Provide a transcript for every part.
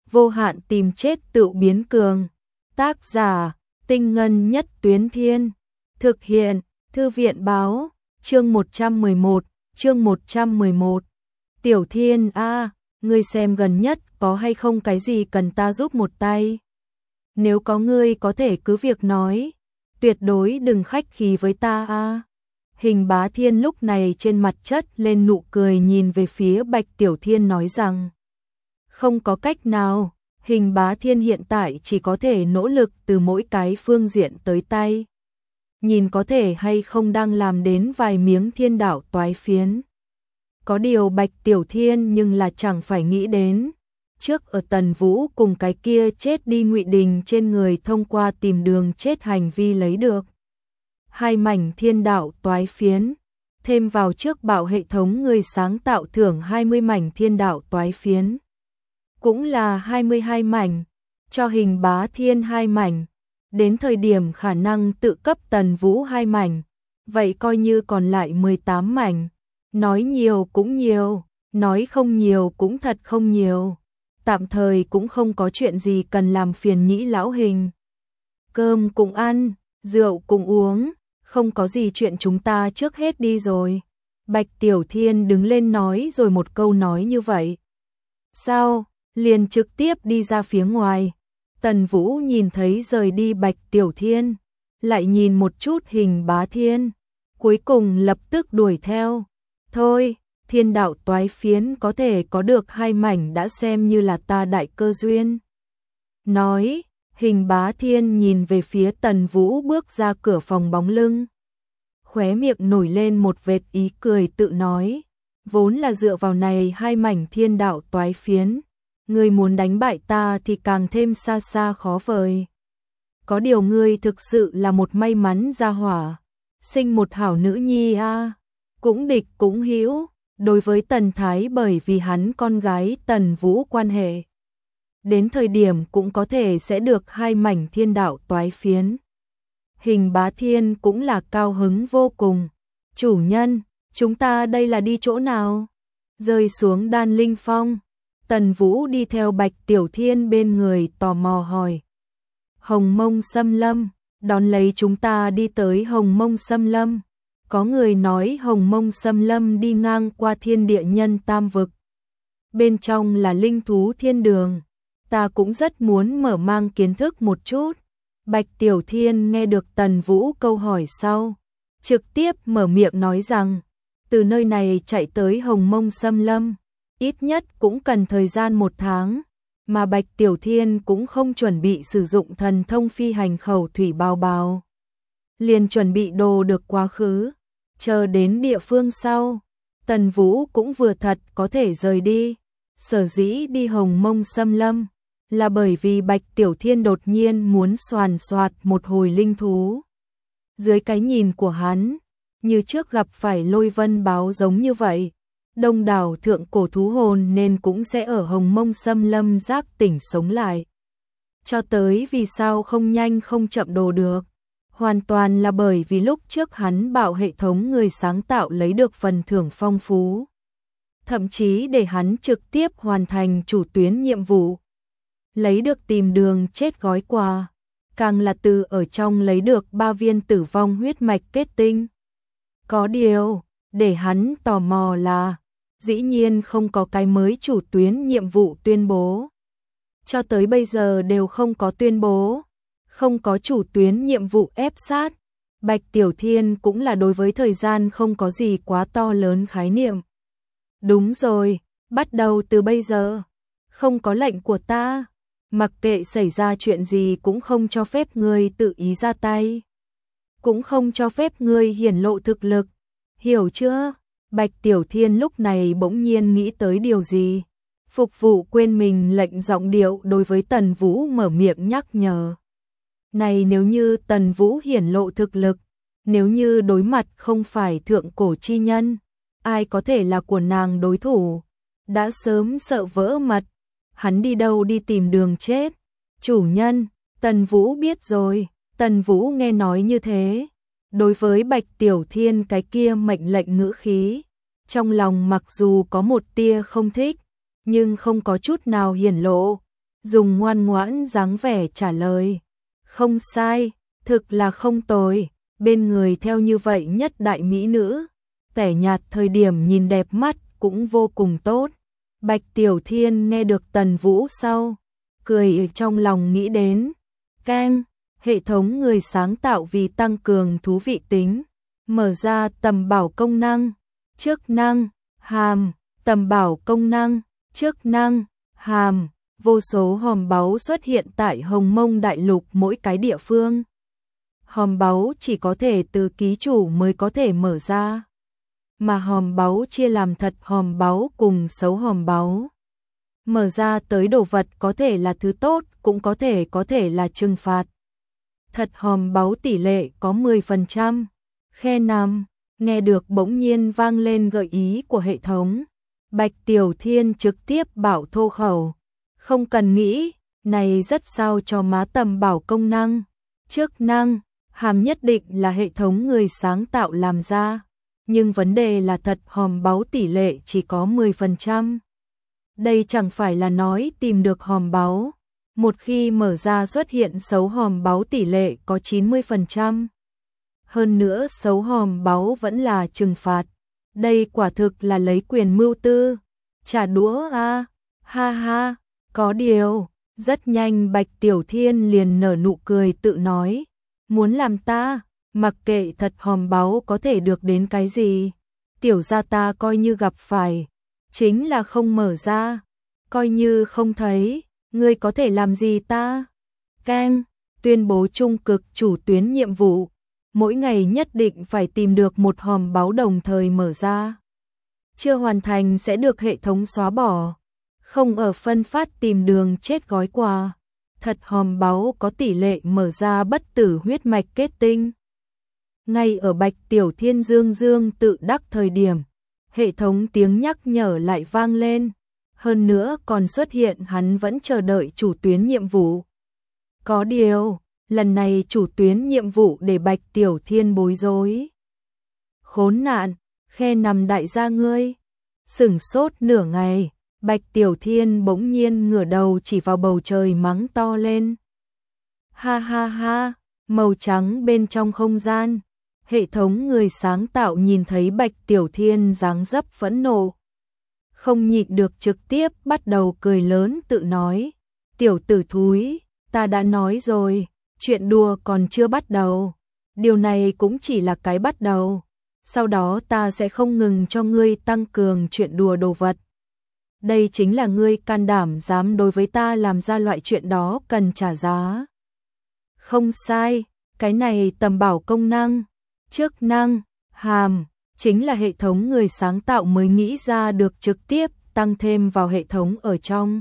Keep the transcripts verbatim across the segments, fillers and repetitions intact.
vô hạn tìm chết tự biến cường. Tác giả, Tinh Ngân Nhất Tuyến Thiên. Thực hiện, Thư viện Báo. Chương một trăm mười một, chương một trăm mười một. Tiểu Thiên a, ngươi xem gần nhất có hay không cái gì cần ta giúp một tay? Nếu có ngươi có thể cứ việc nói, tuyệt đối đừng khách khí với ta a. Hình Bá Thiên lúc này trên mặt chất lên nụ cười nhìn về phía Bạch Tiểu Thiên nói rằng, không có cách nào, Hình Bá Thiên hiện tại chỉ có thể nỗ lực từ mỗi cái phương diện tới tay. Nhìn có thể hay không đang làm đến vài miếng thiên đạo toái phiến. Có điều Bạch Tiểu Thiên nhưng là chẳng phải nghĩ đến, trước ở Tần Vũ cùng cái kia chết đi Ngụy Đình trên người thông qua tìm đường chết hành vi lấy được hai mảnh thiên đạo toái phiến, thêm vào trước bảo hệ thống người sáng tạo thưởng hai mươi mảnh thiên đạo toái phiến, cũng là hai mươi hai mảnh, cho Hình Bá Thiên hai mảnh, đến thời điểm khả năng tự cấp Tần Vũ hai mảnh, vậy coi như còn lại mười tám mảnh. Nói nhiều cũng nhiều, nói không nhiều cũng thật không nhiều. Tạm thời cũng không có chuyện gì cần làm phiền nhĩ lão Hình. Cơm cùng ăn, rượu cùng uống, không có gì chuyện chúng ta trước hết đi rồi. Bạch Tiểu Thiên đứng lên nói rồi một câu nói như vậy. Sao, liền trực tiếp đi ra phía ngoài. Tần Vũ nhìn thấy rời đi Bạch Tiểu Thiên, lại nhìn một chút Hình Bá Thiên, cuối cùng lập tức đuổi theo. Thôi, thiên đạo toái phiến có thể có được hai mảnh đã xem như là ta đại cơ duyên. Nói, Hình Bá Thiên nhìn về phía Tần Vũ bước ra cửa phòng bóng lưng. Khóe miệng nổi lên một vệt ý cười tự nói, vốn là dựa vào này hai mảnh thiên đạo toái phiến, ngươi muốn đánh bại ta thì càng thêm xa xa khó vời. Có điều ngươi thực sự là một may mắn gia hỏa, sinh một hảo nữ nhi a. À. Cũng địch cũng hữu, đối với Tần Thái bởi vì hắn con gái Tần Vũ quan hệ. Đến thời điểm cũng có thể sẽ được hai mảnh thiên đạo toái phiến. Hình Bá Thiên cũng là cao hứng vô cùng. Chủ nhân, chúng ta đây là đi chỗ nào? Rơi xuống Đan Linh Phong, Tần Vũ đi theo Bạch Tiểu Thiên bên người tò mò hỏi. Hồng Mông Xâm Lâm, đón lấy chúng ta đi tới Hồng Mông Xâm Lâm. Có người nói Hồng Mông Xâm Lâm đi ngang qua thiên địa nhân tam vực. Bên trong là linh thú thiên đường. Ta cũng rất muốn mở mang kiến thức một chút. Bạch Tiểu Thiên nghe được Tần Vũ câu hỏi sau, trực tiếp mở miệng nói rằng, từ nơi này chạy tới Hồng Mông Xâm Lâm, ít nhất cũng cần thời gian một tháng, mà Bạch Tiểu Thiên cũng không chuẩn bị sử dụng thần thông phi hành khẩu thủy bao bào. Liền chuẩn bị đồ được quá khứ. Chờ đến địa phương sau, Tần Vũ cũng vừa thật có thể rời đi. Sở dĩ đi Hồng Mông Xâm Lâm là bởi vì Bạch Tiểu Thiên đột nhiên muốn soàn soạt một hồi linh thú. Dưới cái nhìn của hắn, như trước gặp phải Lôi Vân báo giống như vậy, đông đảo thượng cổ thú hồn nên cũng sẽ ở Hồng Mông Xâm Lâm giác tỉnh sống lại. Cho tới vì sao không nhanh không chậm đồ được, hoàn toàn là bởi vì lúc trước hắn bảo hệ thống người sáng tạo lấy được phần thưởng phong phú. Thậm chí để hắn trực tiếp hoàn thành chủ tuyến nhiệm vụ. Lấy được tìm đường chết gói quà, càng là từ ở trong lấy được ba viên tử vong huyết mạch kết tinh. Có điều, để hắn tò mò là, dĩ nhiên không có cái mới chủ tuyến nhiệm vụ tuyên bố. Cho tới bây giờ đều không có tuyên bố. Không có chủ tuyến nhiệm vụ ép sát, Bạch Tiểu Thiên cũng là đối với thời gian không có gì quá to lớn khái niệm. Đúng rồi, bắt đầu từ bây giờ, không có lệnh của ta, mặc kệ xảy ra chuyện gì cũng không cho phép ngươi tự ý ra tay. Cũng không cho phép ngươi hiển lộ thực lực, hiểu chưa? Bạch Tiểu Thiên lúc này bỗng nhiên nghĩ tới điều gì. Phục vụ quên mình lệnh giọng điệu đối với Tần Vũ mở miệng nhắc nhở. Này nếu như Tần Vũ hiển lộ thực lực, nếu như đối mặt không phải thượng cổ chi nhân, ai có thể là của nàng đối thủ, đã sớm sợ vỡ mật, hắn đi đâu đi tìm đường chết. Chủ nhân, Tần Vũ biết rồi. Tần Vũ nghe nói như thế, đối với Bạch Tiểu Thiên cái kia mệnh lệnh ngữ khí, trong lòng mặc dù có một tia không thích, nhưng không có chút nào hiển lộ, dùng ngoan ngoãn dáng vẻ trả lời. Không sai, thực là không tồi, bên người theo như vậy nhất đại mỹ nữ, tẻ nhạt thời điểm nhìn đẹp mắt cũng vô cùng tốt. Bạch Tiểu Thiên nghe được Tần Vũ sau, cười trong lòng nghĩ đến, keng, hệ thống người sáng tạo vì tăng cường thú vị tính, mở ra tầm bảo công năng, chức năng, hàm, tầm bảo công năng, chức năng, hàm, vô số hòm báu xuất hiện tại Hồng Mông Đại Lục mỗi cái địa phương. Hòm báu chỉ có thể từ ký chủ mới có thể mở ra, mà hòm báu chia làm thật hòm báu cùng xấu hòm báu. Mở ra tới đồ vật có thể là thứ tốt, cũng có thể có thể là trừng phạt. Thật hòm báu tỷ lệ có mười phần trăm. Khe năm, nghe được bỗng nhiên vang lên gợi ý của hệ thống. Bạch Tiểu Thiên trực tiếp bảo thô khẩu. Không cần nghĩ, này rất sao cho má tầm bảo công năng. Chức năng, hàm nhất định là hệ thống người sáng tạo làm ra. Nhưng vấn đề là thật hòm báu tỷ lệ chỉ có mười phần trăm. Đây chẳng phải là nói tìm được hòm báu. Một khi mở ra xuất hiện xấu hòm báu tỷ lệ có chín mươi phần trăm. Hơn nữa xấu hòm báu vẫn là trừng phạt. Đây quả thực là lấy quyền mưu tư. Trả đũa a, ha ha, có điều. Rất nhanh Bạch Tiểu Thiên liền nở nụ cười tự nói. Muốn làm ta, mặc kệ thật hòm báu có thể được đến cái gì. Tiểu gia ta coi như gặp phải. Chính là không mở ra. Coi như không thấy. Ngươi có thể làm gì ta? Keng, tuyên bố trung cực chủ tuyến nhiệm vụ. Mỗi ngày nhất định phải tìm được một hòm báu đồng thời mở ra. Chưa hoàn thành sẽ được hệ thống xóa bỏ. Không ở phân phát tìm đường chết gói quà. Thật hòm báu có tỷ lệ mở ra bất tử huyết mạch kết tinh. Ngay ở Bạch Tiểu Thiên dương dương tự đắc thời điểm, hệ thống tiếng nhắc nhở lại vang lên. Hơn nữa còn xuất hiện hắn vẫn chờ đợi chủ tuyến nhiệm vụ. Có điều, lần này chủ tuyến nhiệm vụ để Bạch Tiểu Thiên bối rối. Khốn nạn, khe nằm đại gia ngươi. Sửng sốt nửa ngày, Bạch Tiểu Thiên bỗng nhiên ngửa đầu chỉ vào bầu trời mắng to lên. Ha ha ha, màu trắng bên trong không gian. Hệ thống người sáng tạo nhìn thấy Bạch Tiểu Thiên dáng dấp phẫn nộ. Không nhịn được trực tiếp bắt đầu cười lớn tự nói. Tiểu tử thúi, ta đã nói rồi, chuyện đùa còn chưa bắt đầu. Điều này cũng chỉ là cái bắt đầu. Sau đó ta sẽ không ngừng cho ngươi tăng cường chuyện đùa đồ vật. Đây chính là ngươi can đảm dám đối với ta làm ra loại chuyện đó cần trả giá. Không sai, cái này tầm bảo công năng, chức năng, hàm, chính là hệ thống người sáng tạo mới nghĩ ra được trực tiếp tăng thêm vào hệ thống ở trong.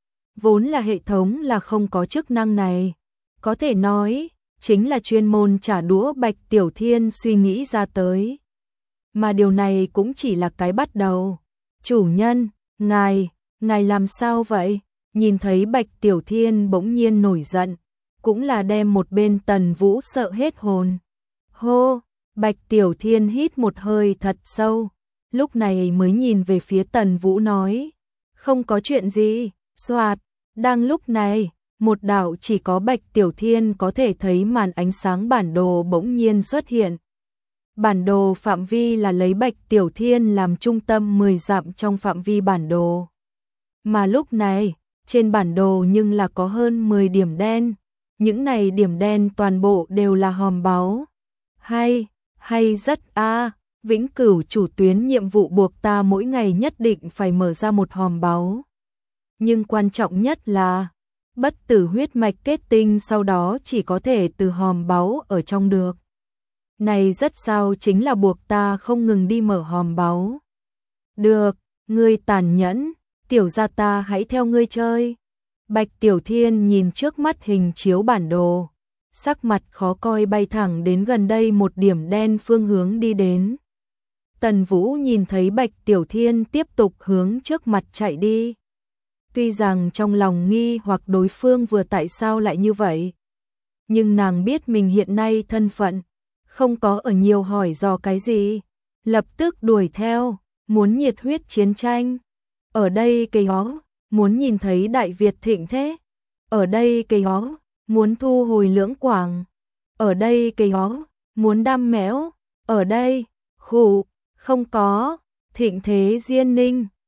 Vốn là hệ thống là không có chức năng này. Có thể nói, chính là chuyên môn trả đũa Bạch Tiểu Thiên suy nghĩ ra tới. Mà điều này cũng chỉ là cái bắt đầu. Chủ nhân, ngài, ngài làm sao vậy? Nhìn thấy Bạch Tiểu Thiên bỗng nhiên nổi giận, cũng là đem một bên Tần Vũ sợ hết hồn. Hô, Bạch Tiểu Thiên hít một hơi thật sâu, lúc này mới nhìn về phía Tần Vũ nói, không có chuyện gì, xoạt. Đang lúc này, một đạo chỉ có Bạch Tiểu Thiên có thể thấy màn ánh sáng bản đồ bỗng nhiên xuất hiện. Bản đồ phạm vi là lấy Bạch Tiểu Thiên làm trung tâm mười dặm trong phạm vi bản đồ. Mà lúc này, trên bản đồ nhưng là có hơn mười điểm đen. Những này điểm đen toàn bộ đều là hòm báu. Hay, hay rất a, à, vĩnh cửu chủ tuyến nhiệm vụ buộc ta mỗi ngày nhất định phải mở ra một hòm báu. Nhưng quan trọng nhất là, bất tử huyết mạch kết tinh sau đó chỉ có thể từ hòm báu ở trong được. Này rất sao chính là buộc ta không ngừng đi mở hòm báu. Được, ngươi tàn nhẫn, tiểu gia ta hãy theo ngươi chơi. Bạch Tiểu Thiên nhìn trước mắt hình chiếu bản đồ, sắc mặt khó coi bay thẳng đến gần đây một điểm đen phương hướng đi đến. Tần Vũ nhìn thấy Bạch Tiểu Thiên tiếp tục hướng trước mặt chạy đi. Tuy rằng trong lòng nghi hoặc đối phương vừa tại sao lại như vậy, nhưng nàng biết mình hiện nay thân phận, không có ở nhiều hỏi dò cái gì, lập tức đuổi theo, muốn nhiệt huyết chiến tranh. Ở đây cây ó, muốn nhìn thấy Đại Việt thịnh thế, ở đây cây ó, muốn thu hồi lưỡng quảng, ở đây cây ó, muốn đăm mẽo, ở đây, khụ, không có, thịnh thế Diên Ninh,